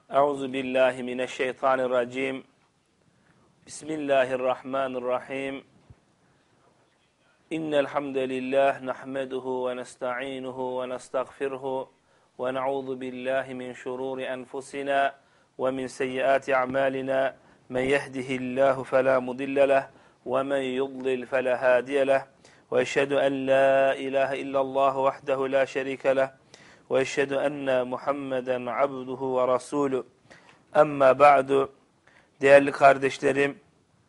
Euzu billahi mineşşeytanirracim. Bismillahirrahmanirrahim. İnnel hamdelellahi nahmeduhu ve nestainuhu ve nestağfiruhu ve na'udzu billahi min şururi enfusina ve min seyyiati a'malina. Men yehdihillahu fela mudille leh ve men yudlil fela hadiye leh. Ve eşhedü en la ilahe illallah vahdehu la şerike leh. Ve eşhedü enne Muhammeden abduhu ve rasulü. Amma ba'du. Değerli kardeşlerim,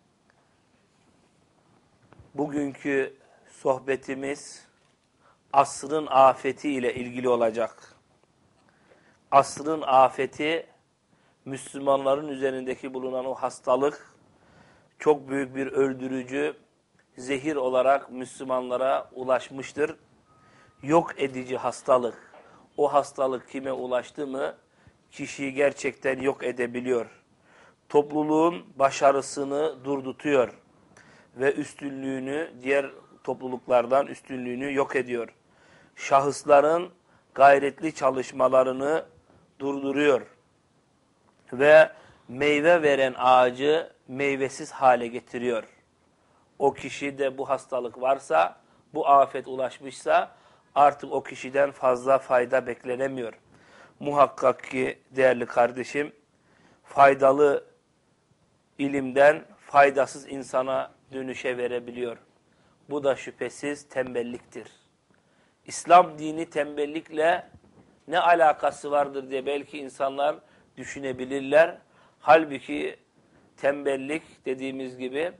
bugünkü sohbetimiz asrın afeti ile ilgili olacak. Asrın afeti, Müslümanların üzerindeki bulunan o hastalık, çok büyük bir öldürücü, zehir olarak Müslümanlara ulaşmıştır. Yok edici hastalık. O hastalık kime ulaştı mı, kişiyi gerçekten yok edebiliyor. Topluluğun başarısını durdutuyor ve üstünlüğünü, diğer topluluklardan üstünlüğünü yok ediyor. Şahısların gayretli çalışmalarını durduruyor ve meyve veren ağacı meyvesiz hale getiriyor. O kişide bu hastalık varsa, bu afet ulaşmışsa artık o kişiden fazla fayda beklenemiyor. Muhakkak ki değerli kardeşim, faydalı ilimden faydasız insana dönüşe verebiliyor. Bu da şüphesiz tembelliktir. İslam dini tembellikle ne alakası vardır diye belki insanlar düşünebilirler. Halbuki tembellik dediğimiz gibi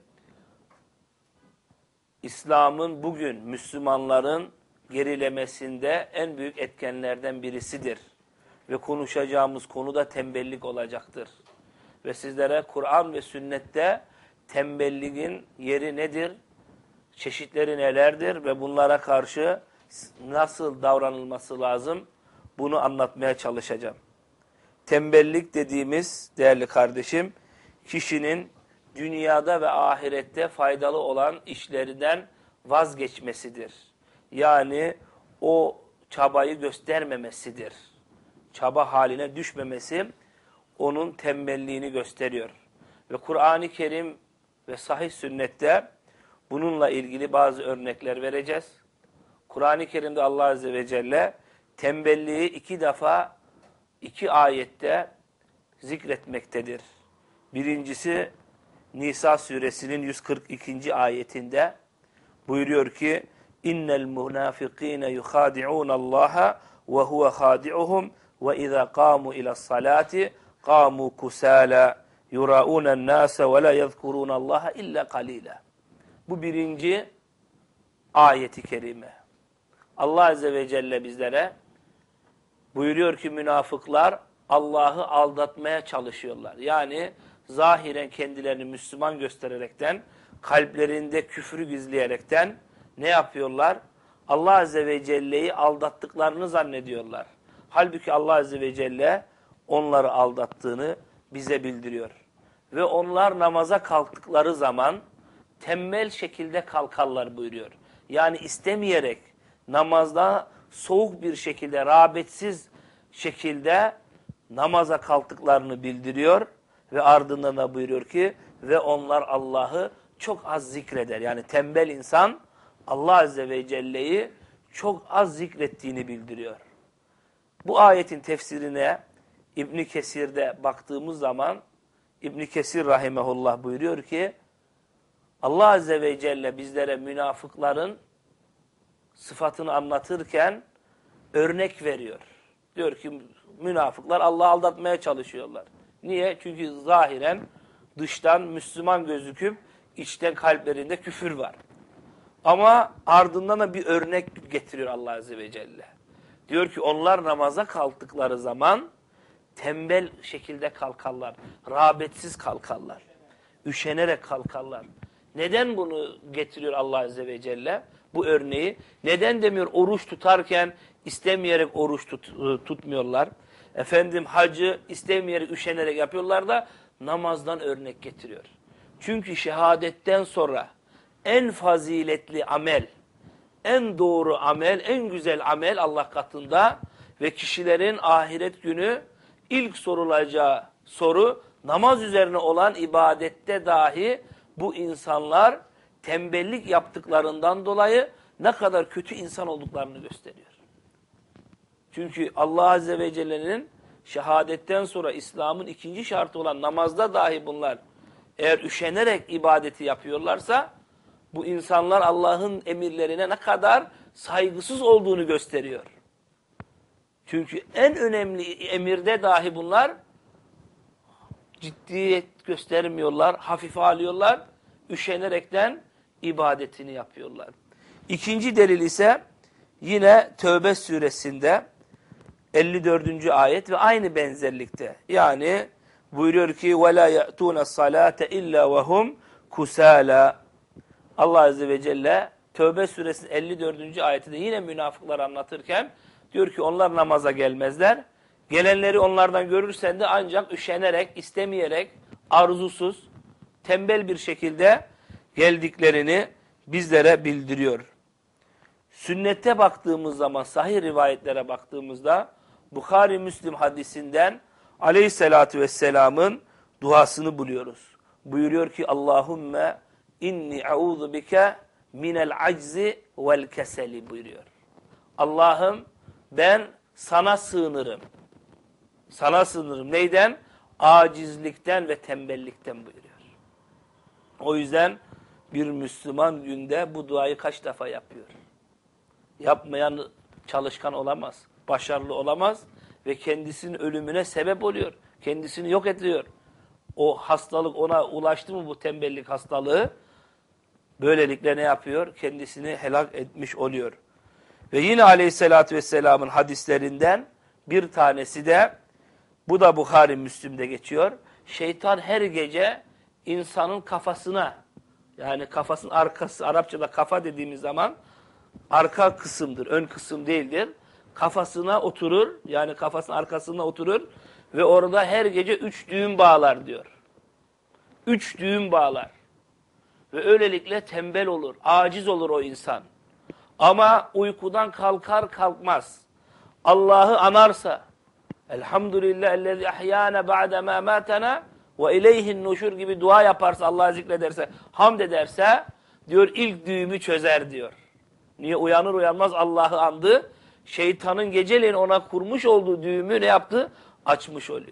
İslam'ın bugün Müslümanların gerilemesinde en büyük etkenlerden birisidir. Ve konuşacağımız konu da tembellik olacaktır. Ve sizlere Kur'an ve sünnette tembelliğin yeri nedir? Çeşitleri nelerdir? Ve bunlara karşı nasıl davranılması lazım? Bunu anlatmaya çalışacağım. Tembellik dediğimiz değerli kardeşim, kişinin dünyada ve ahirette faydalı olan işlerinden vazgeçmesidir. Yani o çabayı göstermemesidir. Çaba haline düşmemesi onun tembelliğini gösteriyor. Ve Kur'an-ı Kerim ve sahih sünnette bununla ilgili bazı örnekler vereceğiz. Kur'an-ı Kerim'de Allah Azze ve Celle tembelliği iki ayette zikretmektedir. Birincisi Nisa suresinin 142. ayetinde buyuruyor ki İnnel munafikîne yuhâdi'ûne Allâhe ve huve hâdi'uhum ve izâ kâmû ila's-salâti kâmû kusâlâ yurâûnen nâse ve lâ yezkurûnallâhe illâ kalîlâ. Bu birinci ayeti kerime. Allah Azze ve Celle bizlere buyuruyor ki münafıklar Allah'ı aldatmaya çalışıyorlar. Yani zahiren kendilerini Müslüman göstererekten, kalplerinde küfrü gizleyerekten ne yapıyorlar? Allah Azze ve Celle'yi aldattıklarını zannediyorlar. Halbuki Allah Azze ve Celle onları aldattığını bize bildiriyor. Ve onlar namaza kalktıkları zaman tembel şekilde kalkarlar buyuruyor. Yani istemeyerek namazda soğuk bir şekilde, rağbetsiz şekilde namaza kalktıklarını bildiriyor. Ve ardından da buyuruyor ki ve onlar Allah'ı çok az zikreder. Yani tembel insan Allah Azze ve Celle'yi çok az zikrettiğini bildiriyor. Bu ayetin tefsirine İbn Kesir'de baktığımız zaman İbn Kesir rahimehullah buyuruyor ki Allah Azze ve Celle bizlere münafıkların sıfatını anlatırken örnek veriyor. Diyor ki münafıklar Allah'ı aldatmaya çalışıyorlar. Niye? Çünkü zahiren dıştan Müslüman gözüküp içten kalplerinde küfür var. Ama ardından da bir örnek getiriyor Allah Azze ve Celle. Diyor ki onlar namaza kalktıkları zaman tembel şekilde kalkarlar. Rağbetsiz kalkarlar. Üşenerek kalkarlar. Neden bunu getiriyor Allah Azze ve Celle? Bu örneği. Neden demiyor oruç tutarken istemeyerek oruç tutmuyorlar? Efendim hacı istemeyerek üşenerek yapıyorlar da namazdan örnek getiriyor. Çünkü şehadetten sonra en faziletli amel, en doğru amel, en güzel amel Allah katında ve kişilerin ahiret günü ilk sorulacağı soru namaz üzerine olan ibadette dahi bu insanlar tembellik yaptıklarından dolayı ne kadar kötü insan olduklarını gösteriyor. Çünkü Allah Azze ve Celle'nin şehadetten sonra İslam'ın ikinci şartı olan namazda dahi bunlar eğer üşenerek ibadeti yapıyorlarsa bu insanlar Allah'ın emirlerine ne kadar saygısız olduğunu gösteriyor. Çünkü en önemli emirde dahi bunlar ciddiyet göstermiyorlar, hafife alıyorlar, üşenerekten ibadetini yapıyorlar. İkinci delil ise yine Tevbe suresinde 54. ayet ve aynı benzerlikte. Yani buyuruyor ki وَلَا يَأْتُونَ الصَّلَاةَ اِلَّا وَهُمْ كُسَالًا. Allah Azze ve Celle Tevbe suresinin 54. ayetinde yine münafıkları anlatırken diyor ki onlar namaza gelmezler. Gelenleri onlardan görürsen de ancak üşenerek, istemeyerek, arzusuz, tembel bir şekilde geldiklerini bizlere bildiriyor. Sünnete baktığımız zaman, sahih rivayetlere baktığımızda Bukhari Müslim hadisinden Aleyhisselatü Vesselam'ın duasını buluyoruz. Buyuruyor ki Allahümme inni a'udhu bike minel aczi vel keseli buyuruyor. Allah'ım ben sana sığınırım. Sana sığınırım. Neyden? Acizlikten ve tembellikten buyuruyor. O yüzden bir Müslüman günde bu duayı kaç defa yapıyor? Yapmayan çalışkan olamaz, başarılı olamaz ve kendisinin ölümüne sebep oluyor. Kendisini yok ediyor. O hastalık ona ulaştı mı, bu tembellik hastalığı, böylelikle ne yapıyor? Kendisini helak etmiş oluyor. Ve yine Aleyhisselatü Vesselam'ın hadislerinden bir tanesi de, bu da Bukhari Müslim'de geçiyor. Şeytan her gece insanın kafasına, yani kafasının arkası, Arapçada kafa dediğimiz zaman arka kısımdır, ön kısım değildir. Kafasına oturur, yani kafasının arkasına oturur ve orada her gece 3 düğüm bağlar diyor. 3 düğüm bağlar. Ve öylelikle tembel olur, aciz olur o insan. Ama uykudan kalkar kalkmaz Allah'ı anarsa, Elhamdülillahellezî ahyâne ba'demâ mâtena ve ileyhin nuşur gibi dua yaparsa, Allah'ı zikrederse, hamd ederse, diyor ilk düğümü çözer diyor. Niye? Uyanır uyanmaz Allah'ı andı. Şeytanın geceleyin ona kurmuş olduğu düğümü ne yaptı? Açmış oluyor.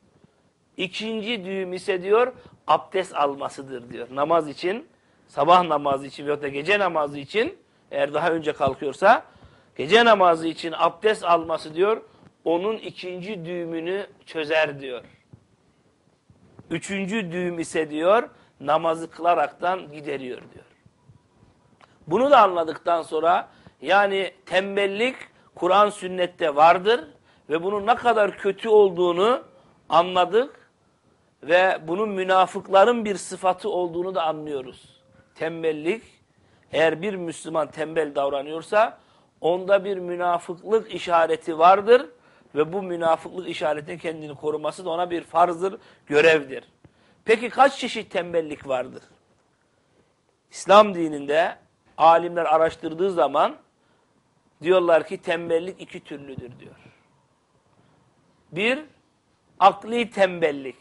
İkinci düğüm ise diyor abdest almasıdır diyor. Namaz için, sabah namazı için veyahut da gece namazı için, eğer daha önce kalkıyorsa, gece namazı için abdest alması diyor, onun ikinci düğümünü çözer diyor. Üçüncü düğüm ise diyor, namazı kılaraktan gideriyor diyor. Bunu da anladıktan sonra, yani tembellik Kur'an sünnette vardır ve bunun ne kadar kötü olduğunu anladık ve bunun münafıkların bir sıfatı olduğunu da anlıyoruz. Tembellik, eğer bir Müslüman tembel davranıyorsa onda bir münafıklık işareti vardır ve bu münafıklık işaretinin kendini koruması da ona bir farzdır, görevdir. Peki kaç çeşit tembellik vardır? İslam dininde alimler araştırdığı zaman diyorlar ki tembellik 2 türlüdür diyor. Bir, akli tembellik.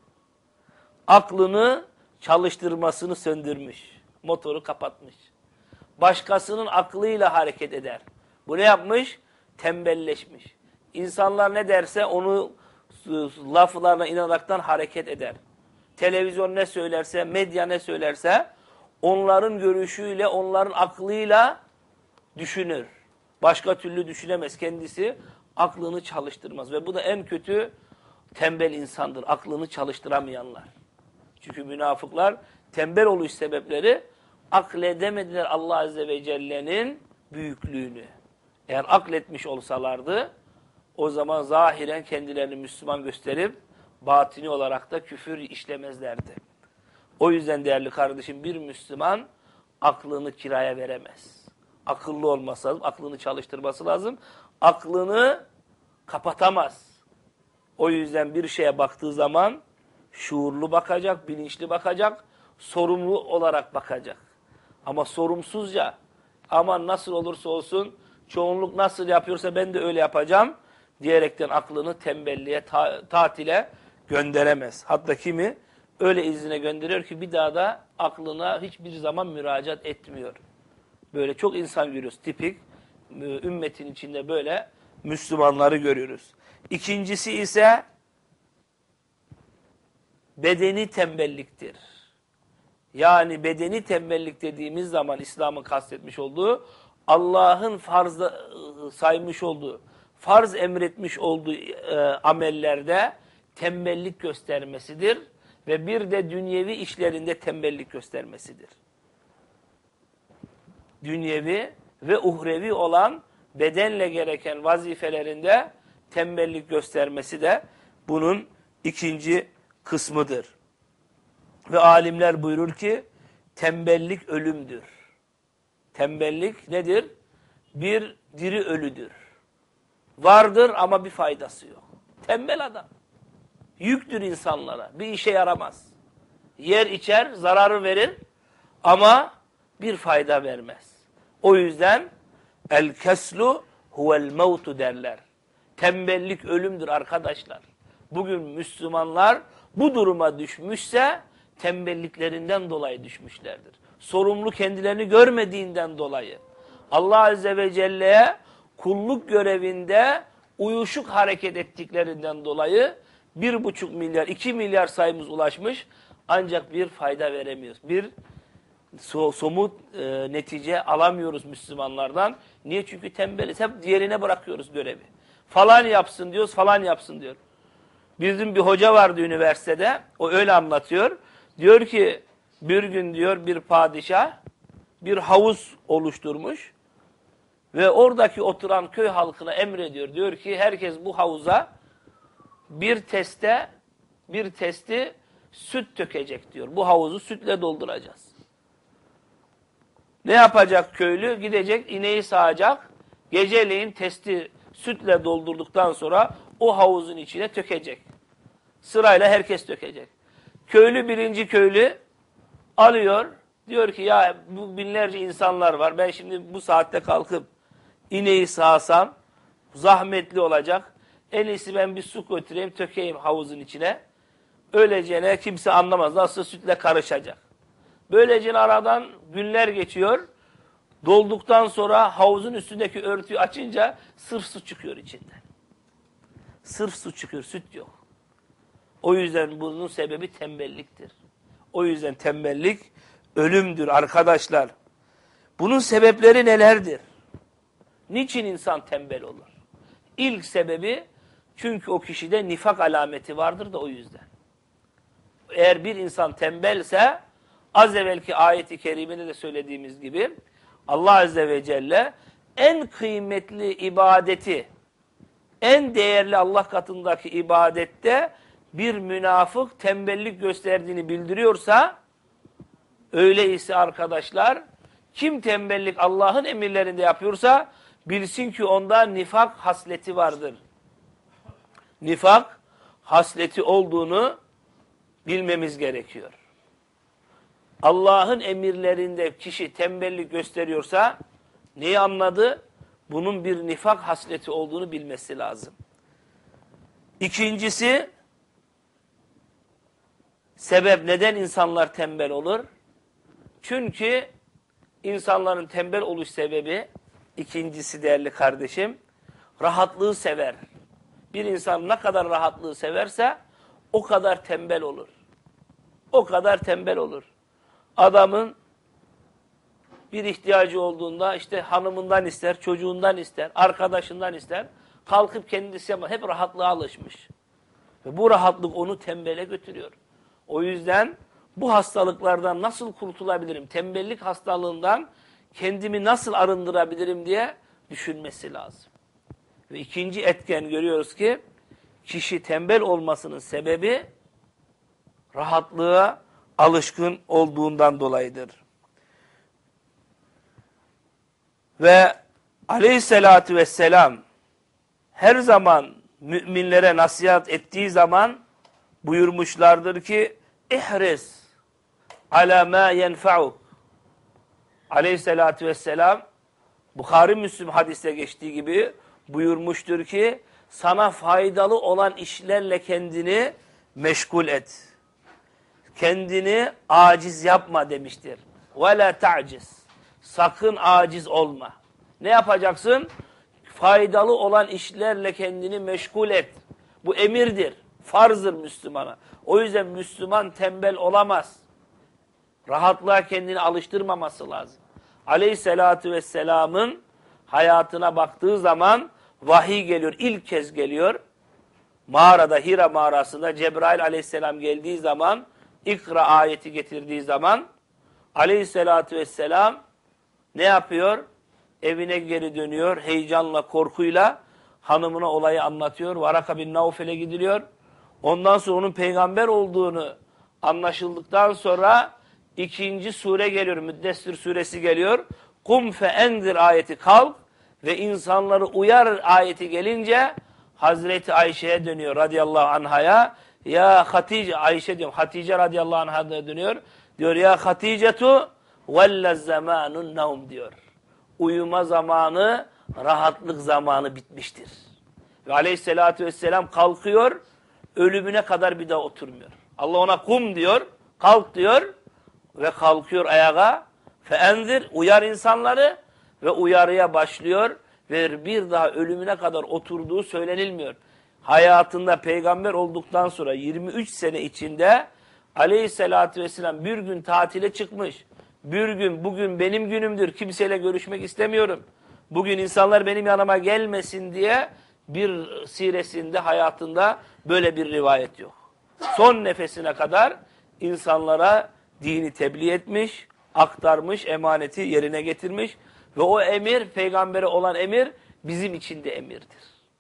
Aklını çalıştırmasını söndürmüş. Motoru kapatmış. Başkasının aklıyla hareket eder. Bu ne yapmış? Tembelleşmiş. İnsanlar ne derse onu laflarına inanaraktan hareket eder. Televizyon ne söylerse, medya ne söylerse onların görüşüyle, onların aklıyla düşünür. Başka türlü düşünemez. Kendisi aklını çalıştırmaz. Ve bu da en kötü tembel insandır. Aklını çalıştıramayanlar. Çünkü münafıklar tembel oluş sebepleri akledemediler Allah Azze ve Celle'nin büyüklüğünü. Eğer akletmiş olsalardı o zaman zahiren kendilerini Müslüman gösterip batini olarak da küfür işlemezlerdi. O yüzden değerli kardeşim bir Müslüman aklını kiraya veremez. Akıllı olması lazım, aklını çalıştırması lazım. Aklını kapatamaz. O yüzden bir şeye baktığı zaman şuurlu bakacak, bilinçli bakacak, sorumlu olarak bakacak. Ama sorumsuzca, aman nasıl olursa olsun, çoğunluk nasıl yapıyorsa ben de öyle yapacağım diyerekten aklını tembelliğe, tatile gönderemez. Hatta kimi öyle izine gönderiyor ki bir daha da aklına hiçbir zaman müracaat etmiyor. Böyle çok insan görüyoruz. Tipik ümmetin içinde böyle Müslümanları görüyoruz. İkincisi ise bedeni tembelliktir. Yani bedeni tembellik dediğimiz zaman İslam'ın kastetmiş olduğu Allah'ın farzda saymış olduğu, farz emretmiş olduğu amellerde tembellik göstermesidir ve bir de dünyevi işlerinde tembellik göstermesidir. Dünyevi ve uhrevi olan bedenle gereken vazifelerinde tembellik göstermesi de bunun ikinci kısmıdır. Ve alimler buyurur ki tembellik ölümdür. Tembellik nedir? Bir diri ölüdür. Vardır ama bir faydası yok. Tembel adam. Yüktür insanlara. Bir işe yaramaz. Yer içer, zararı verir ama bir fayda vermez. O yüzden el-keslu huvel mevtu derler. Tembellik ölümdür arkadaşlar. Bugün Müslümanlar bu duruma düşmüşse tembelliklerinden dolayı düşmüşlerdir. Sorumlu kendilerini görmediğinden dolayı. Allah Azze ve Celle'ye kulluk görevinde uyuşuk hareket ettiklerinden dolayı 1,5 milyar, 2 milyar sayımız ulaşmış ancak bir fayda veremiyoruz. Bir somut netice alamıyoruz Müslümanlardan. Niye? Çünkü tembeliz. Hep diğerine bırakıyoruz görevi. Falan yapsın diyoruz, falan yapsın diyor. Bizim bir hoca vardı üniversitede. O öyle anlatıyor. Diyor ki bir gün diyor bir padişah bir havuz oluşturmuş. Ve oradaki oturan köy halkına emrediyor. Diyor ki herkes bu havuza bir testi süt dökecek diyor. Bu havuzu sütle dolduracağız. Ne yapacak köylü? Gidecek, ineği sağacak. Geceleyin testi sütle doldurduktan sonra o havuzun içine dökecek. Sırayla herkes dökecek. Köylü birinci köylü alıyor. Diyor ki ya bu binlerce insanlar var. Ben şimdi bu saatte kalkıp ineği sağsam zahmetli olacak. En iyisi ben bir su götüreyim, tökeyim havuzun içine. Öylece kimse anlamaz. Nasıl sütle karışacak. Böylece aradan günler geçiyor. Dolduktan sonra havuzun üstündeki örtüyü açınca sırf su çıkıyor içinden. Sırf su çıkıyor, süt yok. O yüzden bunun sebebi tembelliktir. O yüzden tembellik ölümdür arkadaşlar. Bunun sebepleri nelerdir? Niçin insan tembel olur? İlk sebebi çünkü o kişide nifak alameti vardır da o yüzden. Eğer bir insan tembelse az evvelki ayeti kerimede de söylediğimiz gibi Allah Azze ve Celle en kıymetli ibadeti, en değerli Allah katındaki ibadette bir münafık tembellik gösterdiğini bildiriyorsa öyleyse arkadaşlar kim tembellik Allah'ın emirlerinde yapıyorsa bilsin ki onda nifak hasleti vardır. Nifak hasleti olduğunu bilmemiz gerekiyor. Allah'ın emirlerinde kişi tembellik gösteriyorsa neyi anladı? Bunun bir nifak hasleti olduğunu bilmesi lazım. İkincisi, sebep neden insanlar tembel olur? Çünkü insanların tembel oluş sebebi, ikincisi değerli kardeşim, rahatlığı sever. Bir insan ne kadar rahatlığı severse o kadar tembel olur. O kadar tembel olur. Adamın bir ihtiyacı olduğunda işte hanımından ister, çocuğundan ister, arkadaşından ister. Kalkıp kendisi yapar. Hep rahatlığa alışmış. Ve bu rahatlık onu tembele götürüyor. O yüzden bu hastalıklardan nasıl kurtulabilirim? Tembellik hastalığından kendimi nasıl arındırabilirim diye düşünmesi lazım. Ve ikinci etken görüyoruz ki kişi tembel olmasının sebebi rahatlığa alışkın olduğundan dolayıdır. Ve aleyhissalatü vesselam her zaman müminlere nasihat ettiği zaman buyurmuşlardır ki ihris ala ma yenfa'uk. Aleyhissalatü vesselam Bukhari Müslim hadiste geçtiği gibi buyurmuştur ki sana faydalı olan işlerle kendini meşgul et. Kendini aciz yapma demiştir. وَلَا تَعْجِزْ Sakın aciz olma. Ne yapacaksın? Faydalı olan işlerle kendini meşgul et. Bu emirdir, farzdır Müslümana. O yüzden Müslüman tembel olamaz. Rahatlığa kendini alıştırmaması lazım. Aleyhissalatu vesselamın hayatına baktığı zaman vahiy geliyor, ilk kez geliyor. Mağarada, Hira mağarasında Cebrail aleyhisselam geldiği zaman, İkra ayeti getirdiği zaman aleyhissalatu vesselam ne yapıyor? Evine geri dönüyor, heyecanla, korkuyla hanımına olayı anlatıyor. Varaka bin Naufel'e gidiliyor. Ondan sonra onun peygamber olduğunu anlaşıldıktan sonra ikinci sure geliyor, Müddessir suresi geliyor. Kum fe endir ayeti, kalk ve insanları uyar ayeti gelince Hazreti Ayşe'ye dönüyor radıyallahu anhaya. Ya Hatice, Ayşe diyorum, Hatice radıyallahu anh'a dönüyor. Diyor ya Haticetu velle zamanun nevm diyor. Uyuma zamanı, rahatlık zamanı bitmiştir. Ve aleyhissalatü vesselam kalkıyor, ölümüne kadar bir daha oturmuyor. Allah ona kum diyor, kalk diyor ve kalkıyor ayağa. Feenzir, uyar insanları ve uyarıya başlıyor ve bir daha ölümüne kadar oturduğu söylenilmiyor. Hayatında peygamber olduktan sonra 23 sene içinde aleyhissalatü vesselam bir gün tatile çıkmış. Bir gün, bugün benim günümdür, kimseyle görüşmek istemiyorum. Bugün insanlar benim yanıma gelmesin diye bir siresinde, hayatında böyle bir rivayet yok. Son nefesine kadar insanlara dini tebliğ etmiş, aktarmış, emaneti yerine getirmiş ve o emir, peygambere olan emir bizim için de emirdir.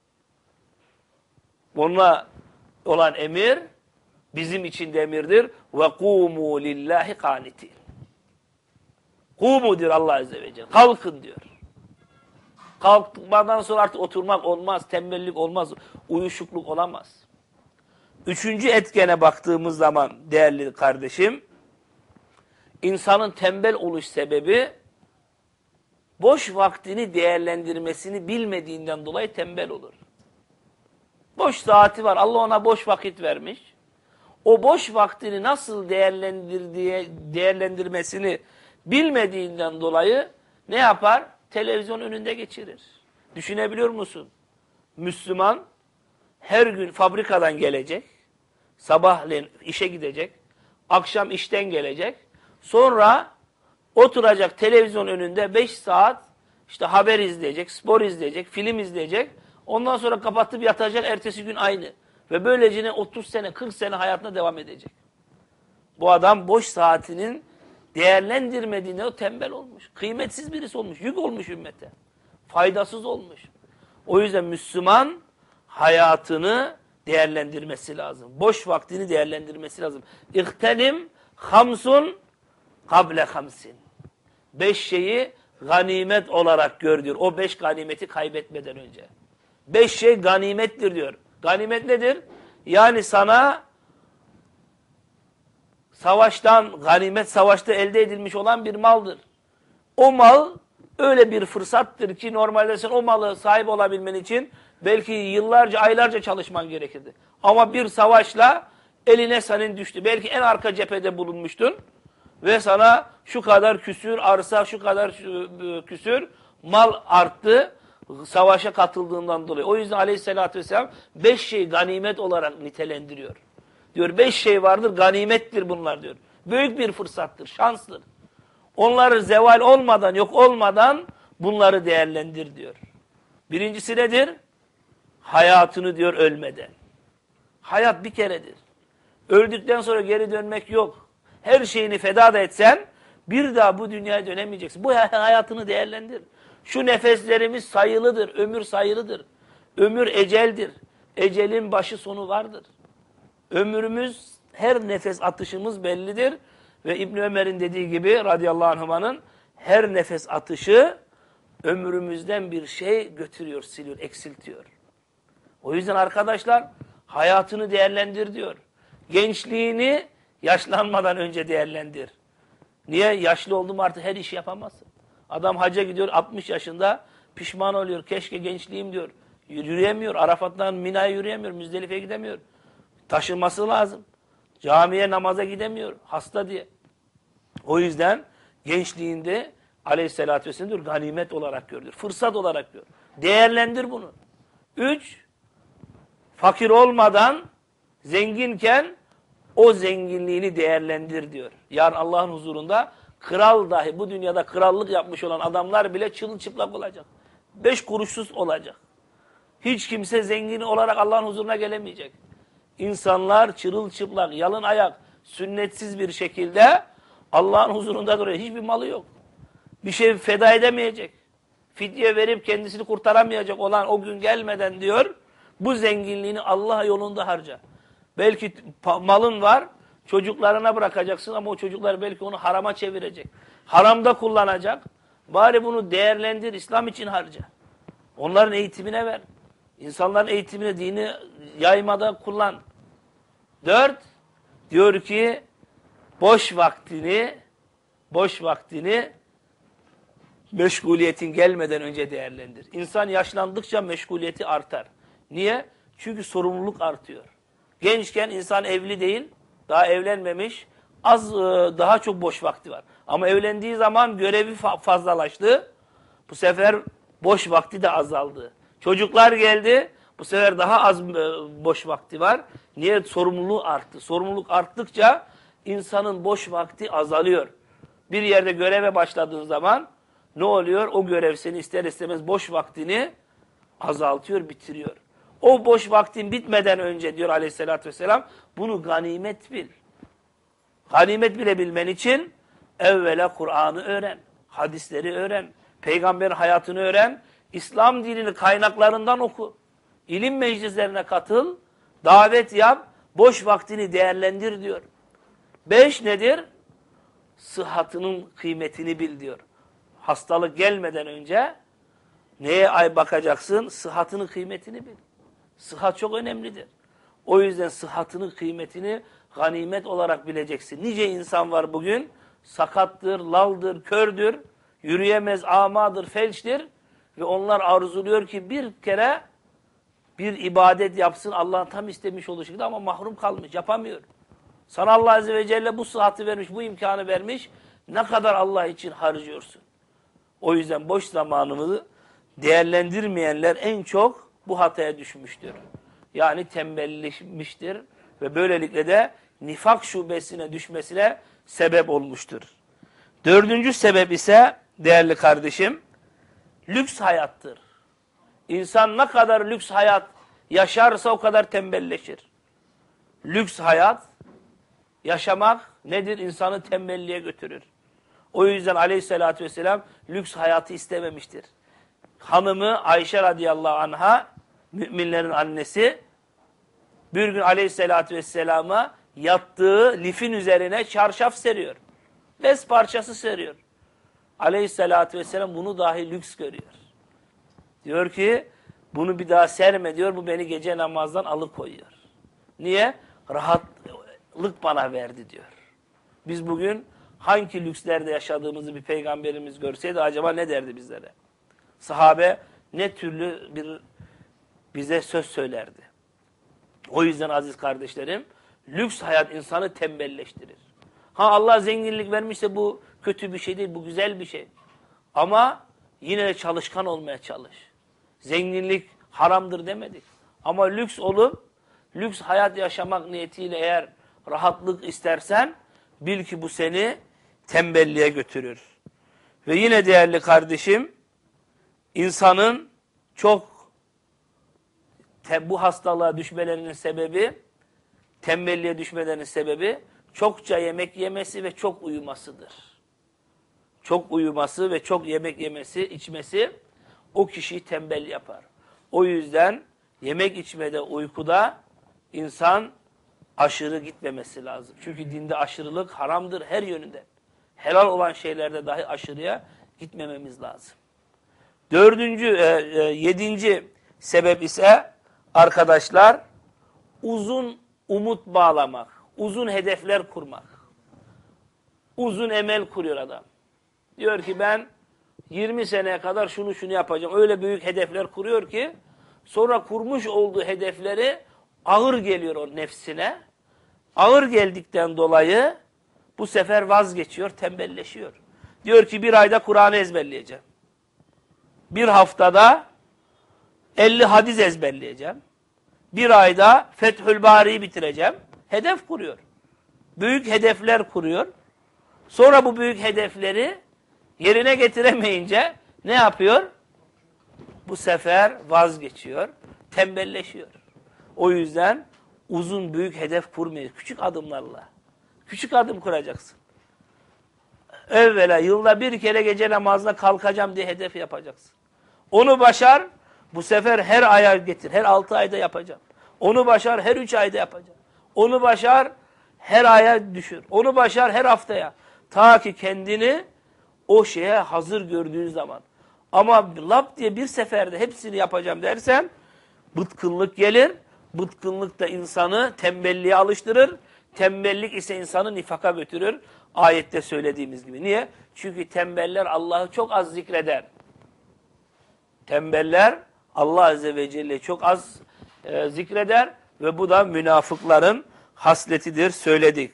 Onunla olan emir bizim için de emirdir. Ve kumu lillahi kanitin. Kumu diyor Allah Azze ve Celle. Kalkın diyor. Kalkmadan sonra artık oturmak olmaz, tembellik olmaz, uyuşukluk olamaz. Üçüncü etkene baktığımız zaman değerli kardeşim, insanın tembel oluş sebebi boş vaktini değerlendirmesini bilmediğinden dolayı tembel olur. Boş saati var, Allah ona boş vakit vermiş. O boş vaktini nasıl değerlendirmesini bilmediğinden dolayı ne yapar? Televizyon önünde geçirir. Düşünebiliyor musun? Müslüman her gün fabrikadan gelecek, sabahleyin işe gidecek, akşam işten gelecek, sonra oturacak televizyon önünde 5 saat işte haber izleyecek, spor izleyecek, film izleyecek, ondan sonra kapatıp yatacak, ertesi gün aynı. Ve böylece 30 sene, 40 sene hayatına devam edecek. Bu adam boş saatinin değerlendirmediğinde o tembel olmuş. Kıymetsiz birisi olmuş, yük olmuş ümmete. Faydasız olmuş. O yüzden Müslüman hayatını değerlendirmesi lazım. Boş vaktini değerlendirmesi lazım. İhtenim hamsun kable hamsin. 5 şeyi ganimet olarak gör diyor. O 5 ganimeti kaybetmeden önce. 5 şey ganimettir diyor. Ganimet nedir? Yani sana savaştan, ganimet savaşta elde edilmiş olan bir maldır. O mal öyle bir fırsattır ki normalde sen o malı sahip olabilmen için belki yıllarca, aylarca çalışman gerekirdi. Ama bir savaşla eline senin düştü. Belki en arka cephede bulunmuştun ve sana şu kadar küsür arsa, şu kadar küsür mal arttı savaşa katıldığından dolayı. O yüzden aleyhissalatü vesselam 5 şey ganimet olarak nitelendiriyor. Diyor 5 şey vardır, ganimettir bunlar diyor. Büyük bir fırsattır, şanstır. Onları zeval olmadan, yok olmadan bunları değerlendir diyor. Birincisi nedir? Hayatını diyor ölmeden. Hayat bir keredir. Öldükten sonra geri dönmek yok. Her şeyini feda da etsen bir daha bu dünyaya dönemeyeceksin. Bu hayatını değerlendir. Şu nefeslerimiz sayılıdır, ömür sayılıdır. Ömür eceldir. Ecelin başı sonu vardır. Ömrümüz, her nefes atışımız bellidir. Ve İbn Ömer'in dediği gibi radıyallahu anhümanın her nefes atışı ömrümüzden bir şey götürüyor, siliyor, eksiltiyor. O yüzden arkadaşlar hayatını değerlendir diyor. Gençliğini yaşlanmadan önce değerlendir. Niye? Yaşlı oldum artık her işi yapamazsın. Adam hacca gidiyor 60 yaşında pişman oluyor. Keşke gençliğim diyor. Yürüyemiyor. Arafat'tan Mina'ya yürüyemiyor. Müzdelife'ye gidemiyor. Taşınması lazım. Camiye namaza gidemiyor. Hasta diye. O yüzden gençliğinde Aleyhisselatü Vesselam diyor, ganimet olarak gör diyor. Fırsat olarak gör. Değerlendir bunu. 3, fakir olmadan zenginken o zenginliğini değerlendir diyor. Yarın Allah'ın huzurunda kral dahi, bu dünyada krallık yapmış olan adamlar bile çırılçıplak olacak. 5 kuruşsuz olacak. Hiç kimse zengin olarak Allah'ın huzuruna gelemeyecek. İnsanlar çırılçıplak, yalın ayak, sünnetsiz bir şekilde Allah'ın huzurunda duruyor. Hiçbir malı yok. Bir şey feda edemeyecek. Fidye verip kendisini kurtaramayacak olan o gün gelmeden diyor, bu zenginliğini Allah yolunda harca. Belki malın var, çocuklarına bırakacaksın ama o çocuklar belki onu harama çevirecek. Haramda kullanacak. Bari bunu değerlendir, İslam için harca. Onların eğitimine ver. İnsanların eğitimine, dini yaymada kullan. 4, diyor ki boş vaktini meşguliyetin gelmeden önce değerlendir. İnsan yaşlandıkça meşguliyeti artar. Niye? Çünkü sorumluluk artıyor. Gençken insan evli değil, daha evlenmemiş, daha çok boş vakti var. Ama evlendiği zaman görevi fazlalaştı. Bu sefer boş vakti de azaldı. Çocuklar geldi, bu sefer daha az boş vakti var. Niye? Sorumluluğu arttı. Sorumluluk arttıkça insanın boş vakti azalıyor. Bir yerde göreve başladığın zaman ne oluyor? O görev seni ister istemez boş vaktini azaltıyor, bitiriyor. O boş vaktin bitmeden önce diyor Aleyhisselatü Vesselam, bunu ganimet bil. Ganimet bilebilmen için evvela Kur'an'ı öğren, hadisleri öğren, peygamberin hayatını öğren, İslam dinini kaynaklarından oku. İlim meclislerine katıl, davet yap, boş vaktini değerlendir diyor. 5 nedir? Sıhhatının kıymetini bil diyor. Hastalık gelmeden önce neye bakacaksın? Sıhhatının kıymetini bil. Sıhhat çok önemlidir. O yüzden sıhhatının kıymetini ganimet olarak bileceksin. Nice insan var bugün, sakattır, laldır, kördür, yürüyemez, amadır, felçtir ve onlar arzuluyor ki bir kere bir ibadet yapsın Allah'ın tam istemiş olduğu şekilde ama mahrum kalmış, yapamıyor. Sana Allah Azze ve Celle bu sıhhati vermiş, bu imkanı vermiş. Ne kadar Allah için harcıyorsun? O yüzden boş zamanımızı değerlendirmeyenler en çok bu hataya düşmüştür. Yani tembelleşmiştir ve böylelikle de nifak şubesine düşmesine sebep olmuştur. 4. sebep ise değerli kardeşim, lüks hayattır. İnsan ne kadar lüks hayat yaşarsa o kadar tembelleşir. Lüks hayat yaşamak nedir? İnsanı tembelliğe götürür. O yüzden Aleyhisselatü Vesselam lüks hayatı istememiştir. Hanımı Ayşe radıyallahu anha, müminlerin annesi, bir gün Aleyhisselatü Vesselam'a yattığı lifin üzerine çarşaf seriyor. Bez parçası seriyor. Aleyhisselatü Vesselam bunu dahi lüks görüyor. Diyor ki bunu bir daha serme diyor, bu beni gece namazdan alıkoyuyor. Niye? Rahatlık bana verdi diyor. Biz bugün hangi lükslerde yaşadığımızı bir peygamberimiz görseydi acaba ne derdi bizlere? Sahabe ne türlü bize söz söylerdi. O yüzden aziz kardeşlerim, lüks hayat insanı tembelleştirir. Ha Allah zenginlik vermişse bu kötü bir şey değil, bu güzel bir şey. Ama yine de çalışkan olmaya çalış. Zenginlik haramdır demedik. Ama lüks olup, lüks hayat yaşamak niyetiyle eğer rahatlık istersen, bil ki bu seni tembelliğe götürür. Ve yine değerli kardeşim, insanın çok bu hastalığa düşmelerinin sebebi, tembelliğe düşmelerinin sebebi çokça yemek yemesi ve çok uyumasıdır. Çok uyuması ve çok yemek yemesi, içmesi o kişiyi tembel yapar. O yüzden yemek içmede, uykuda insan aşırı gitmemesi lazım. Çünkü dinde aşırılık haramdır her yönünden. Helal olan şeylerde dahi aşırıya gitmememiz lazım. 7. sebep ise arkadaşlar uzun umut bağlamak, uzun hedefler kurmak. Uzun emel kuruyor adam. Diyor ki ben 20 seneye kadar şunu yapacağım. Öyle büyük hedefler kuruyor ki Sonra kurmuş olduğu hedefleri ağır geliyor o nefsine. Ağır geldikten dolayı bu sefer vazgeçiyor, tembelleşiyor. Diyor ki bir ayda Kur'an'ı ezberleyeceğim. Bir haftada 50 hadis ezberleyeceğim. Bir ayda Fethül Bari'yi bitireceğim. Hedef kuruyor. Büyük hedefler kuruyor. Sonra bu büyük hedefleri yerine getiremeyince ne yapıyor? Bu sefer vazgeçiyor, tembelleşiyor. O yüzden uzun büyük hedef kurmayın. Küçük adımlarla. Küçük adım kuracaksın. Evvela yılda bir kere gece namazına kalkacağım diye hedef yapacaksın. Onu başar, bu sefer her aya getir. Her 6 ayda yapacağım. Onu başar, her 3 ayda yapacağım. Onu başar, her aya düşür. Onu başar, her haftaya. Ta ki kendini o şeye hazır gördüğün zaman. Ama lap diye bir seferde hepsini yapacağım dersen bıtkınlık gelir. Bıtkınlık da insanı tembelliğe alıştırır. Tembellik ise insanı nifaka götürür. Ayette söylediğimiz gibi. Niye? Çünkü tembeller Allah'ı çok az zikreder. Tembeller Allah Azze ve Celle çok az zikreder ve bu da münafıkların hasletidir söyledik.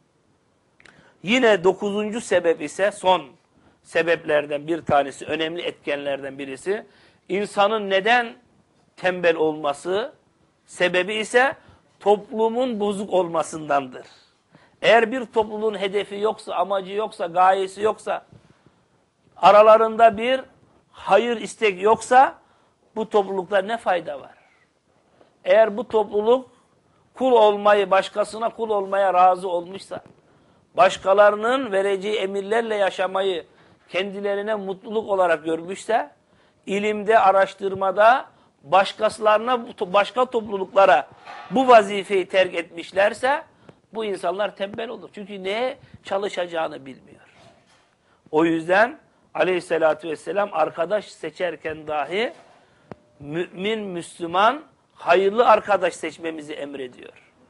Yine 9. sebep ise son sebeplerden bir tanesi, önemli etkenlerden birisi. İnsanın neden tembel olması sebebi ise toplumun bozuk olmasındandır. Eğer bir topluluğun hedefi yoksa, amacı yoksa, gayesi yoksa, aralarında bir hayır istek yoksa bu toplulukta ne fayda var? Eğer bu topluluk kul olmayı, başkasına kul olmaya razı olmuşsa, başkalarının vereceği emirlerle yaşamayı kendilerine mutluluk olarak görmüşse, ilimde, araştırmada başkalarına, başka topluluklara bu vazifeyi terk etmişlerse bu insanlar tembel olur. Çünkü neye çalışacağını bilmiyor. O yüzden Aleyhisselatü Vesselam arkadaş seçerken dahi mümin, Müslüman, hayırlı arkadaş seçmemizi emrediyor.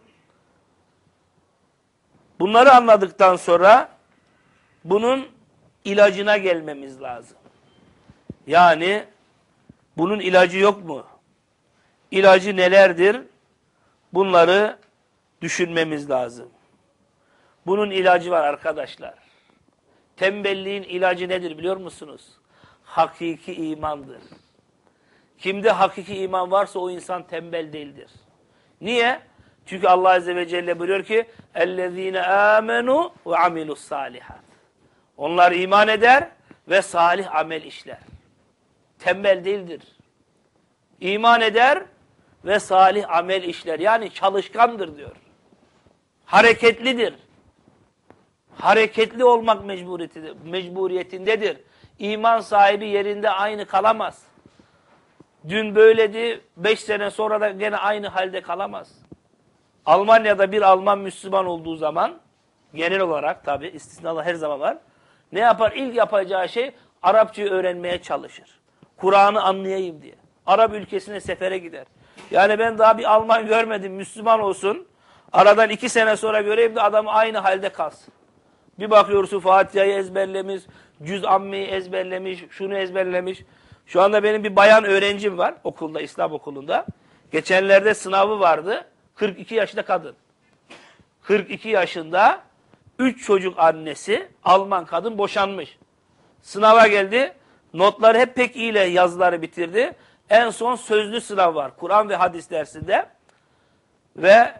Bunları anladıktan sonra bunun ilacına gelmemiz lazım. Yani bunun ilacı yok mu? İlacı nelerdir? Bunları düşünmemiz lazım. Bunun ilacı var arkadaşlar. Tembelliğin ilacı nedir biliyor musunuz? Hakiki imandır. Kimde hakiki iman varsa o insan tembel değildir. Niye? Çünkü Allah Azze ve Celle buyuruyor ki اَلَّذ۪ينَ آمَنُوا وَعَمِلُوا الصَّالِحَاتِ Onlar iman eder ve salih amel işler. Tembel değildir. İman eder ve salih amel işler. Yani çalışkandır diyor. Hareketlidir. Hareketli olmak mecburiyetindedir. İman sahibi yerinde aynı kalamaz. Dün böyledi, 5 sene sonra da gene aynı halde kalamaz. Almanya'da bir Alman Müslüman olduğu zaman, genel olarak tabi istisnalar her zaman var. Ne yapar? İlk yapacağı şey Arapçayı öğrenmeye çalışır. Kur'an'ı anlayayım diye. Arap ülkesine sefere gider. Yani ben daha bir Alman görmedim, Müslüman olsun. Aradan 2 sene sonra göreyim de adamı aynı halde kalsın. Bir bakıyorsun Fatiha'yı ezberlemiş, Cüz-Ammi'yi ezberlemiş, şunu ezberlemiş. Şu anda benim bir bayan öğrencim var okulda, İslam okulunda. Geçenlerde sınavı vardı. 42 yaşında kadın. 42 yaşında 3 çocuk annesi, Alman kadın boşanmış. Sınava geldi. Notları hep pek iyiyle yazıları bitirdi. En son sözlü sınav var. Kur'an ve hadis dersinde. Ve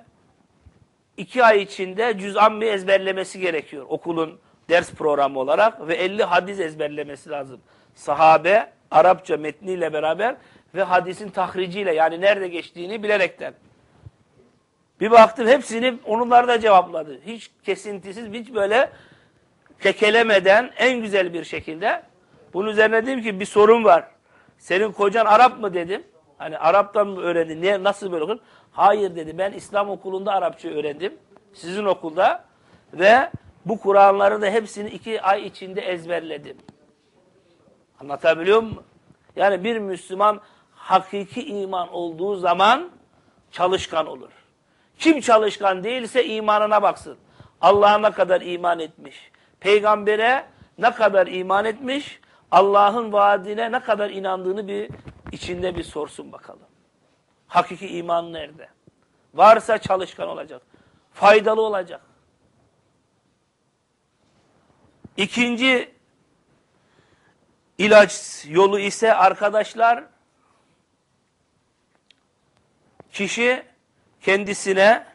2 ay içinde Cüz-Ammi ezberlemesi gerekiyor. Okulun ders programı olarak. Ve 50 hadis ezberlemesi lazım. Sahabe, Arapça metniyle beraber ve hadisin tahriciyle, yani nerede geçtiğini bilerekten. Bir baktım hepsini onunlar da cevapladı. Hiç kesintisiz, hiç böyle kekelemeden en güzel bir şekilde. Bunun üzerine dedim ki bir sorun var. Senin kocan Arap mı dedim. Hani Arap'tan mı öğrendin? Niye, nasıl böyle okudun? Hayır dedi. Ben İslam okulunda Arapça öğrendim. Sizin okulda. Ve bu Kur'anları da hepsini 2 ay içinde ezberledim. Anlatabiliyor muyum? Yani bir Müslüman hakiki iman olduğu zaman çalışkan olur. Kim çalışkan değilse imanına baksın. Allah'a ne kadar iman etmiş? Peygambere ne kadar iman etmiş? Allah'ın vaadine ne kadar inandığını içinde bir sorsun bakalım. Hakiki iman nerede? Varsa çalışkan olacak. Faydalı olacak. İkinci ilaç yolu ise arkadaşlar, kişi kendisine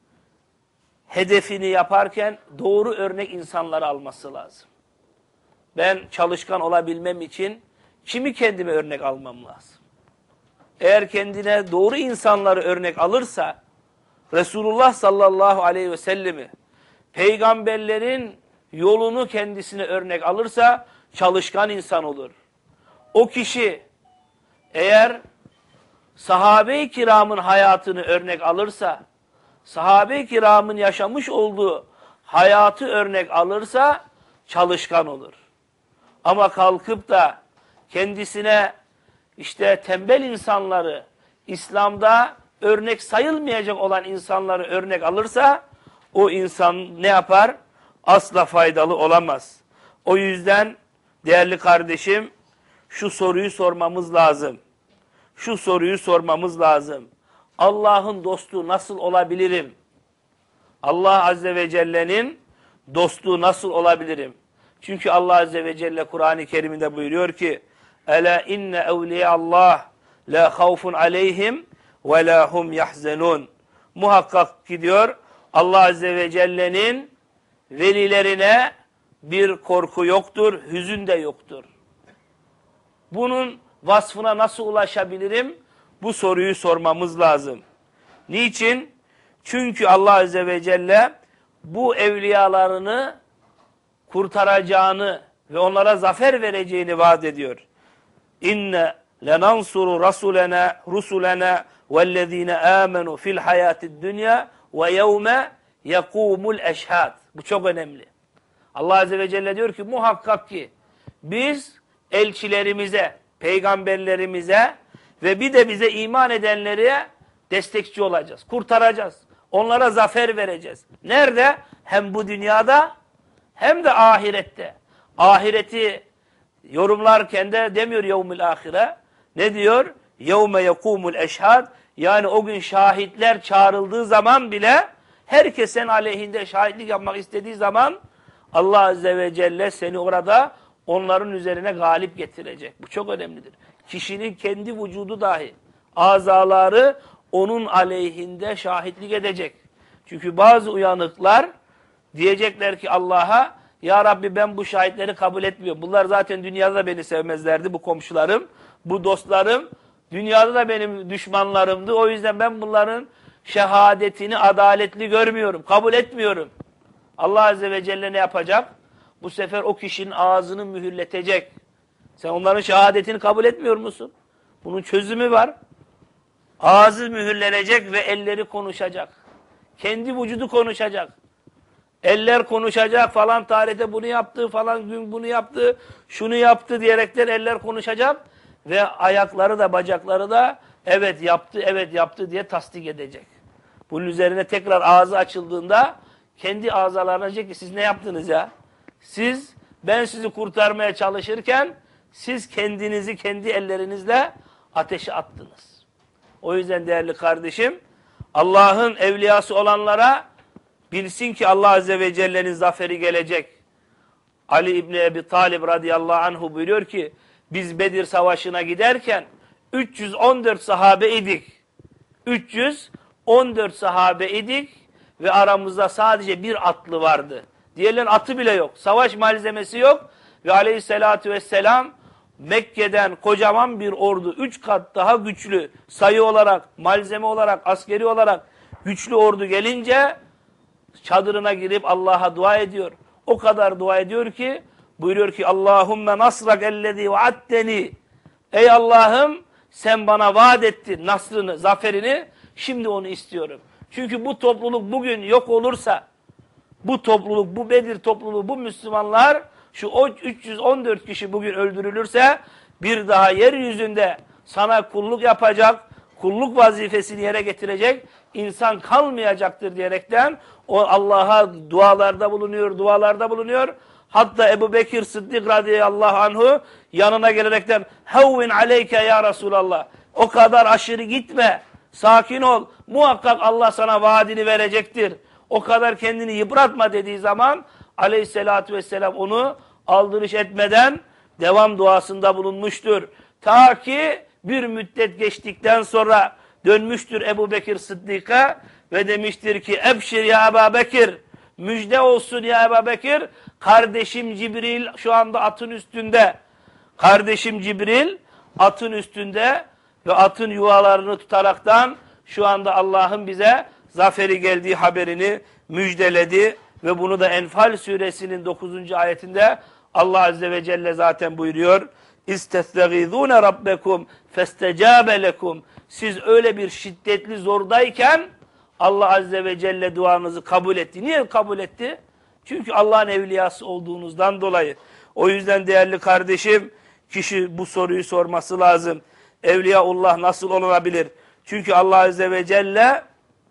hedefini yaparken doğru örnek insanları alması lazım. Ben çalışkan olabilmem için kimi kendime örnek almam lazım? Eğer kendine doğru insanları örnek alırsa, Resulullah sallallahu aleyhi ve sellemi, peygamberlerin yolunu kendisine örnek alırsa çalışkan insan olur. O kişi eğer sahabe-i kiramın hayatını örnek alırsa, sahabe-i kiramın yaşamış olduğu hayatı örnek alırsa çalışkan olur. Ama kalkıp da kendisine işte tembel insanları, İslam'da örnek sayılmayacak olan insanları örnek alırsa o insan ne yapar? Asla faydalı olamaz. O yüzden değerli kardeşim, şu soruyu sormamız lazım. Şu soruyu sormamız lazım. Allah'ın dostu nasıl olabilirim? Allah Azze ve Celle'nin dostu nasıl olabilirim? Çünkü Allah Azze ve Celle Kur'an-ı Kerim'de buyuruyor ki Ela inne evliyallah la havfun aleyhim ve la hum yahzenun. Muhakkak ki diyor Allah Azze ve Celle'nin velilerine bir korku yoktur, hüzün de yoktur. Bunun vasfına nasıl ulaşabilirim? Bu soruyu sormamız lazım. Niçin? Çünkü Allah Azze ve Celle bu evliyalarını kurtaracağını ve onlara zafer vereceğini vaat ediyor. İnne lenansuru rusulena vellezine amenu fil hayatid dunya ve yevme yekumul eşhad. Bu çok önemli. Allah Azze ve Celle diyor ki muhakkak ki biz elçilerimize, peygamberlerimize ve bir de bize iman edenlere destekçi olacağız. Kurtaracağız. Onlara zafer vereceğiz. Nerede? Hem bu dünyada hem de ahirette. Ahireti yorumlarken de demiyor yevmül ahire. Ne diyor? Yevme yekumul eşhad. Yani o gün şahitler çağrıldığı zaman bile herkes senin aleyhinde şahitlik yapmak istediği zaman Allah Azze ve Celle seni orada onların üzerine galip getirecek. Bu çok önemlidir. Kişinin kendi vücudu dahi, azaları onun aleyhinde şahitlik edecek. Çünkü bazı uyanıklar diyecekler ki Allah'a ya Rabbi ben bu şahitleri kabul etmiyorum. Bunlar zaten dünyada da beni sevmezlerdi, bu komşularım, bu dostlarım. Dünyada da benim düşmanlarımdı. O yüzden ben bunların şehadetini adaletli görmüyorum, kabul etmiyorum. Allah Azze ve Celle ne yapacak? Bu sefer o kişinin ağzını mühürletecek. Sen onların şehadetini kabul etmiyor musun? Bunun çözümü var. Ağzı mühürlenecek ve elleri konuşacak. Kendi vücudu konuşacak. Eller konuşacak, falan tarihte bunu yaptı, falan gün bunu yaptı, şunu yaptı diyerekten eller konuşacak. Ve ayakları da bacakları da evet yaptı, evet yaptı diye tasdik edecek. Bunun üzerine tekrar ağzı açıldığında kendi ağzalarına diyecek ki siz ne yaptınız ya? Ben sizi kurtarmaya çalışırken siz kendinizi kendi ellerinizle ateşe attınız. O yüzden değerli kardeşim, Allah'ın evliyası olanlara bilsin ki Allah Azze ve Celle'nin zaferi gelecek. Ali İbni Ebi Talib radıyallahu anhu buyuruyor ki biz Bedir Savaşı'na giderken 314 sahabe idik. 314 sahabe idik ve aramızda sadece bir atlı vardı. Diğerlerin atı bile yok. Savaş malzemesi yok. Ve aleyhissalatü vesselam Mekke'den kocaman bir ordu, 3 kat daha güçlü sayı olarak, malzeme olarak, askeri olarak güçlü ordu gelince çadırına girip Allah'a dua ediyor. O kadar dua ediyor ki buyuruyor ki Allahümme nasrak ellezî vaatteni. Ey Allah'ım sen bana vaat ettin nasrını, zaferini, şimdi onu istiyorum. Çünkü bu topluluk bugün yok olursa, bu topluluk, bu Bedir topluluğu, bu Müslümanlar, şu 314 kişi bugün öldürülürse bir daha yeryüzünde sana kulluk yapacak, kulluk vazifesini yere getirecek insan kalmayacaktır diyerekten o Allah'a dualarda bulunuyor. Hatta Ebu Bekir Sıddık radıyallahu anhu yanına gelerekten Havvin aleyke ya Resulallah. O kadar aşırı gitme. sakin ol. Muhakkak Allah sana vaadini verecektir. O kadar kendini yıpratma dediği zaman aleyhissalatü vesselam onu aldırış etmeden devam duasında bulunmuştur. Ta ki bir müddet geçtikten sonra dönmüştür Ebu Bekir Sıddık'a ve demiştir ki ebşir ya Ebu Bekir, müjde olsun ya Ebu Bekir, kardeşim Cibril şu anda atın üstünde. Kardeşim Cibril atın üstünde ve atın yuvalarını tutaraktan şu anda Allah'ın bize zaferi geldiği haberini müjdeledi ve bunu da Enfal suresinin 9. ayetinde Allah Azze ve Celle zaten buyuruyor. İstestagîzûne rabbekum festecâbe lekum. Siz öyle bir şiddetli zordayken Allah Azze ve Celle duanızı kabul etti. Niye kabul etti? Çünkü Allah'ın evliyası olduğunuzdan dolayı. O yüzden değerli kardeşim, kişi bu soruyu sorması lazım. Evliyaullah nasıl olabilir? Çünkü Allah Azze ve Celle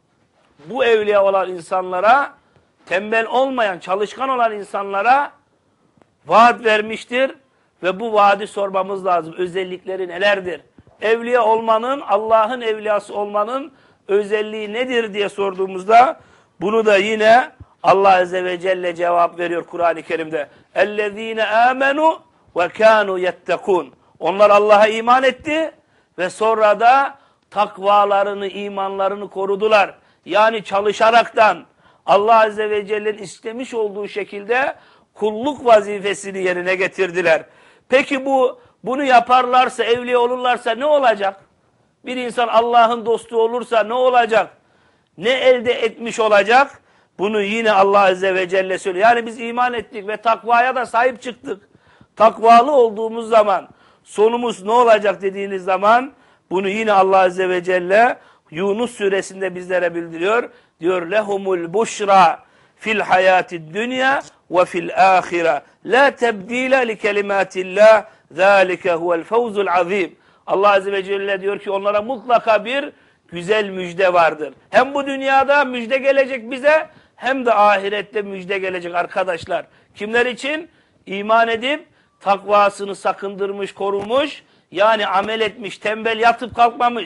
bu evliya olan insanlara, tembel olmayan, çalışkan olan insanlara vaat vermiştir ve bu vaadi sormamız lazım. Özellikleri nelerdir? Evliya olmanın, Allah'ın evliyası olmanın özelliği nedir diye sorduğumuzda bunu da yine Allah Azze ve Celle cevap veriyor Kur'an-ı Kerim'de. اَلَّذ۪ينَ آمَنُوا وَكَانُوا يَتَّقُونَ. Onlar Allah'a iman etti ve sonra da takvalarını, imanlarını korudular. Yani çalışaraktan Allah Azze ve Celle'nin istemiş olduğu şekilde kulluk vazifesini yerine getirdiler. Peki bunu yaparlarsa, evliya olurlarsa ne olacak? Bir insan Allah'ın dostu olursa ne olacak? Ne elde etmiş olacak? Bunu yine Allah Azze ve Celle söylüyor. Yani biz iman ettik ve takvaya da sahip çıktık. Takvalı olduğumuz zaman sonumuz ne olacak dediğiniz zaman bunu yine Allah Azze ve Celle Yunus suresinde bizlere bildiriyor. Diyor lehumul buşra fil hayatid dünya ve fil ahire la tebdile li kelimatillah zalike huvel fevzul azim. Allah Azze ve Celle diyor ki onlara mutlaka bir güzel müjde vardır. Hem bu dünyada müjde gelecek bize hem de ahirette müjde gelecek arkadaşlar. Kimler için? İman edip takvasını sakındırmış, korumuş, yani amel etmiş, tembel yatıp kalkmamış.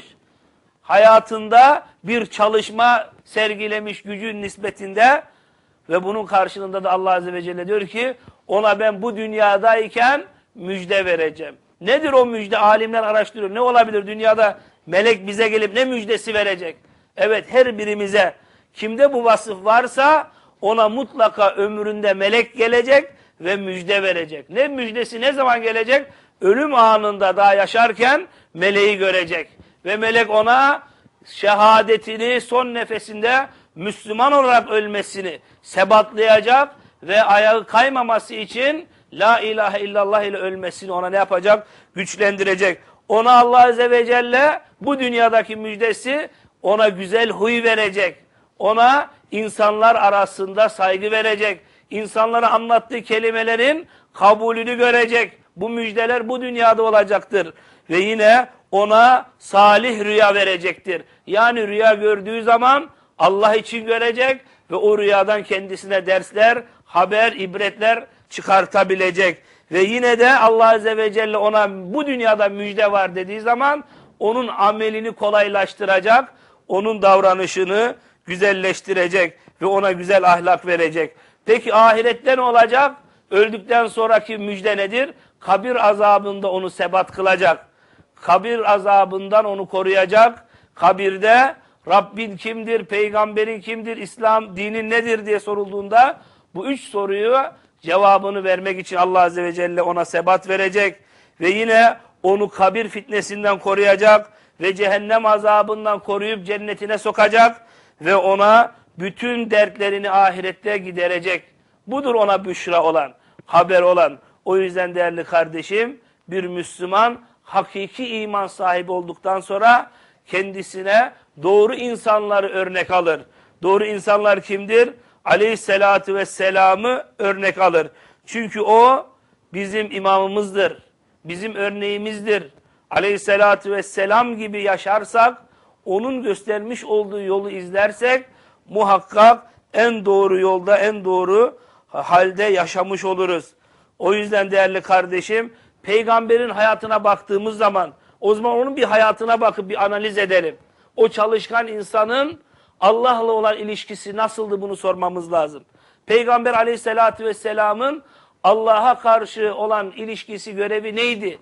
Hayatında bir çalışma sergilemiş gücün nispetinde ve bunun karşılığında da Allah Azze ve Celle diyor ki ona ben bu dünyadayken müjde vereceğim. Nedir o müjde? Alimler araştırıyor. Ne olabilir dünyada? Melek bize gelip ne müjdesi verecek? Evet, her birimize kimde bu vasıf varsa ona mutlaka ömründe melek gelecek ve müjde verecek. Ne müjdesi ne zaman gelecek? Ölüm anında daha yaşarken meleği görecek. Ve melek ona şehadetini son nefesinde Müslüman olarak ölmesini sebatlayacak ve ayağı kaymaması için La ilahe illallah ile ölmesini ona ne yapacak? Güçlendirecek. Ona Allah Azze ve Celle bu dünyadaki müjdesi ona güzel huy verecek. Ona insanlar arasında saygı verecek. İnsanlara anlattığı kelimelerin kabulünü görecek. Bu müjdeler bu dünyada olacaktır. Ve yine ona salih rüya verecektir. Yani rüya gördüğü zaman Allah için görecek ve o rüyadan kendisine dersler, haber, ibretler çıkartabilecek. Ve yine de Allah Azze ve Celle ona bu dünyada müjde var dediği zaman onun amelini kolaylaştıracak, onun davranışını güzelleştirecek ve ona güzel ahlak verecek. Peki ahirette ne olacak? Öldükten sonraki müjde nedir? Kabir azabında onu sebat kılacak. Kabir azabından onu koruyacak. Kabirde Rabbin kimdir, peygamberin kimdir, İslam dinin nedir diye sorulduğunda bu üç soruyu cevabını vermek için Allah Azze ve Celle ona sebat verecek. Ve yine onu kabir fitnesinden koruyacak ve cehennem azabından koruyup cennetine sokacak ve ona bütün dertlerini ahirette giderecek. Budur ona büşra olan, haber olan. O yüzden değerli kardeşim, bir Müslüman hakiki iman sahibi olduktan sonra kendisine doğru insanları örnek alır. Doğru insanlar kimdir? Aleyhissalatu vesselam'ı örnek alır. Çünkü o bizim imamımızdır. Bizim örneğimizdir. Aleyhissalatu vesselam gibi yaşarsak, onun göstermiş olduğu yolu izlersek muhakkak en doğru yolda, en doğru halde yaşamış oluruz. O yüzden değerli kardeşim, peygamberin hayatına baktığımız zaman, o zaman onun bir hayatına bakıp bir analiz edelim. o çalışkan insanın Allah'la olan ilişkisi nasıldı bunu sormamız lazım. Peygamber aleyhissalatü vesselamın Allah'a karşı olan ilişkisi, görevi neydi?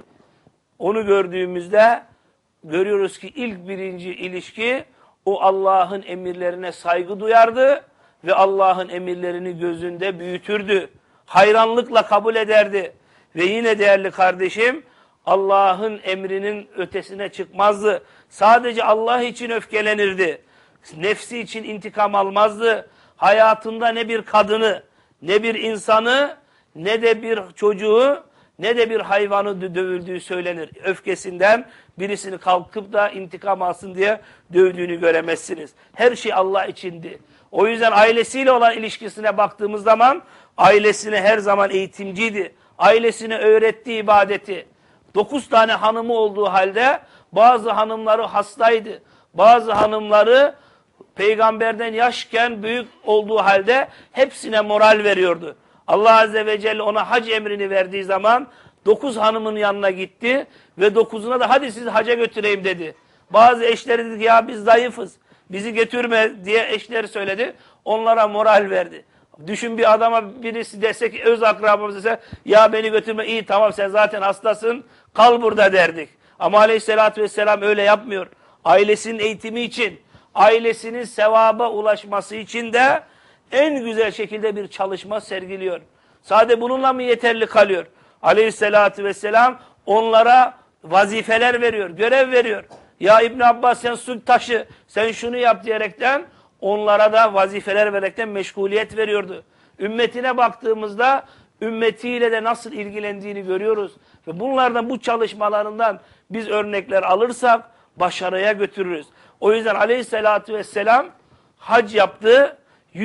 Onu gördüğümüzde görüyoruz ki ilk birinci ilişki o Allah'ın emirlerine saygı duyardı ve Allah'ın emirlerini gözünde büyütürdü. Hayranlıkla kabul ederdi. Ve yine değerli kardeşim Allah'ın emrinin ötesine çıkmazdı. Sadece Allah için öfkelenirdi. Nefsi için intikam almazdı. Hayatında ne bir kadını, ne bir insanı, ne de bir çocuğu, ne de bir hayvanı dövüldüğü söylenir. Öfkesinden birisini kalkıp da intikam alsın diye dövdüğünü göremezsiniz. Her şey Allah içindi. O yüzden ailesiyle olan ilişkisine baktığımız zaman ailesine her zaman eğitimciydi. Ailesine öğrettiği ibadeti. 9 tane hanımı olduğu halde bazı hanımları hastaydı. Bazı hanımları peygamberden yaşken büyük olduğu halde hepsine moral veriyordu. Allah Azze ve Celle ona hac emrini verdiği zaman 9 hanımın yanına gitti ve 9'una da hadi sizi haca götüreyim dedi. Bazı eşleri dedi ki ya biz zayıfız, bizi götürme diye eşleri söyledi. Onlara moral verdi. Düşün bir adama birisi dese ki öz akrabamız dese ya beni götürme, iyi tamam sen zaten hastasın kal burada derdik. Ama aleyhissalatü vesselam öyle yapmıyor. Ailesinin eğitimi için, ailesinin sevaba ulaşması için de en güzel şekilde bir çalışma sergiliyor. Sadece bununla mı yeterli kalıyor? Aleyhissalatü vesselam onlara vazifeler veriyor, görev veriyor. Ya İbn Abbas sen su taşı, sen şunu yap diyerekten onlara da vazifeler vererekten meşguliyet veriyordu. Ümmetine baktığımızda ümmetiyle de nasıl ilgilendiğini görüyoruz. Ve bunlardan, bu çalışmalarından biz örnekler alırsak başarıya götürürüz. O yüzden aleyhissalatü vesselam hac yaptı.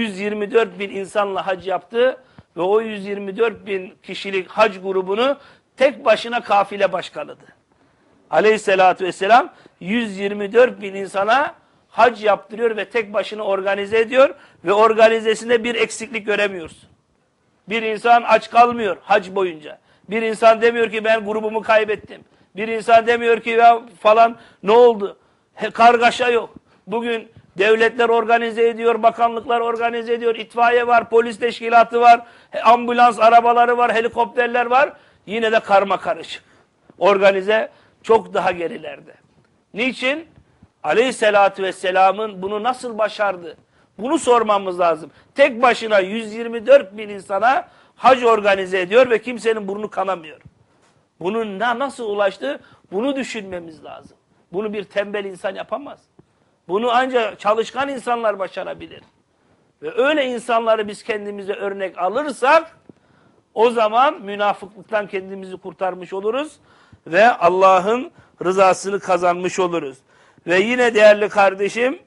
124 bin insanla hac yaptı. Ve o 124 bin kişilik hac grubunu tek başına kafile başkanıydı. Aleyhissalatü vesselam 124 bin insana hac yaptırıyor ve tek başına organize ediyor. Ve organizesinde bir eksiklik göremiyorsun. Bir insan aç kalmıyor hac boyunca. Bir insan demiyor ki ben grubumu kaybettim. Bir insan demiyor ki ya falan ne oldu? Kargaşa yok. Bugün devletler organize ediyor, bakanlıklar organize ediyor, itfaiye var, polis teşkilatı var, ambulans arabaları var, helikopterler var. Yine de karma karışık. Organize çok daha gerilerde. Niçin? Aleyhissalatü vesselamın bunu nasıl başardı? Bunu sormamız lazım. Tek başına 124 bin insana hac organize ediyor ve kimsenin burnu kanamıyor. Bunun nasıl ulaştı? Bunu düşünmemiz lazım. Bunu bir tembel insan yapamaz. Bunu ancak çalışkan insanlar başarabilir. Ve öyle insanları biz kendimize örnek alırsak o zaman münafıklıktan kendimizi kurtarmış oluruz ve Allah'ın rızasını kazanmış oluruz. Ve yine değerli kardeşim,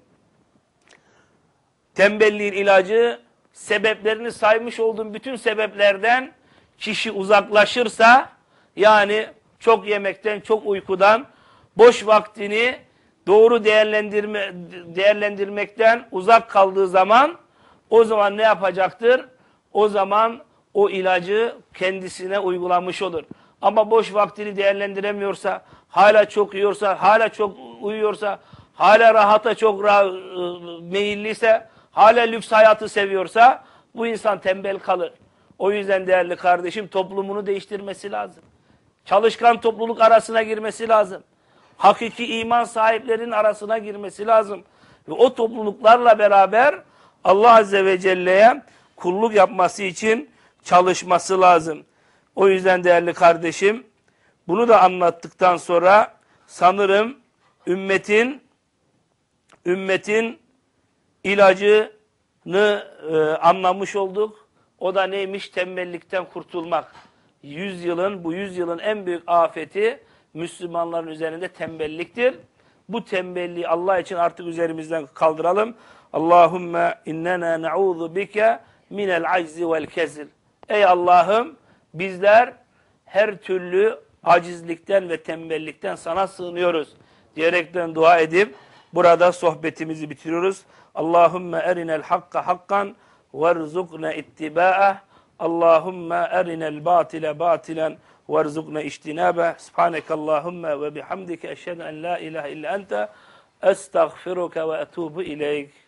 tembelliğin ilacı, sebeplerini saymış olduğum bütün sebeplerden kişi uzaklaşırsa, yani çok yemekten, çok uykudan, boş vaktini doğru değerlendirmekten uzak kaldığı zaman, o zaman ne yapacaktır? O zaman o ilacı kendisine uygulamış olur. Ama boş vaktini değerlendiremiyorsa, hala çok yiyorsa, hala çok uyuyorsa, hala rahata çok meyilliyse, hala lüks hayatı seviyorsa bu insan tembel kalır. O yüzden değerli kardeşim toplumunu değiştirmesi lazım. Çalışkan topluluk arasına girmesi lazım. Hakiki iman sahiplerinin arasına girmesi lazım. Ve o topluluklarla beraber Allah Azze ve Celle'ye kulluk yapması için çalışması lazım. O yüzden değerli kardeşim bunu da anlattıktan sonra sanırım ümmetin ilacını anlamış olduk. O da neymiş? Tembellikten kurtulmak. Bu yüzyılın en büyük afeti Müslümanların üzerinde tembelliktir. Bu tembelliği Allah için artık üzerimizden kaldıralım. Allahümme innena na'udhu bike minel aczi vel kezil. Ey Allah'ım bizler her türlü acizlikten ve tembellikten sana sığınıyoruz diyerekten dua edip burada sohbetimizi bitiriyoruz. Allahümme erinel hakka hakkan verzukna ittiba'ah. Allahümme erinel batile batilen verzukna iştinabe. Subhanekallahümme ve bihamdike eşhedü en la ilahe illa ente Estağfiruke ve etubu ileyk.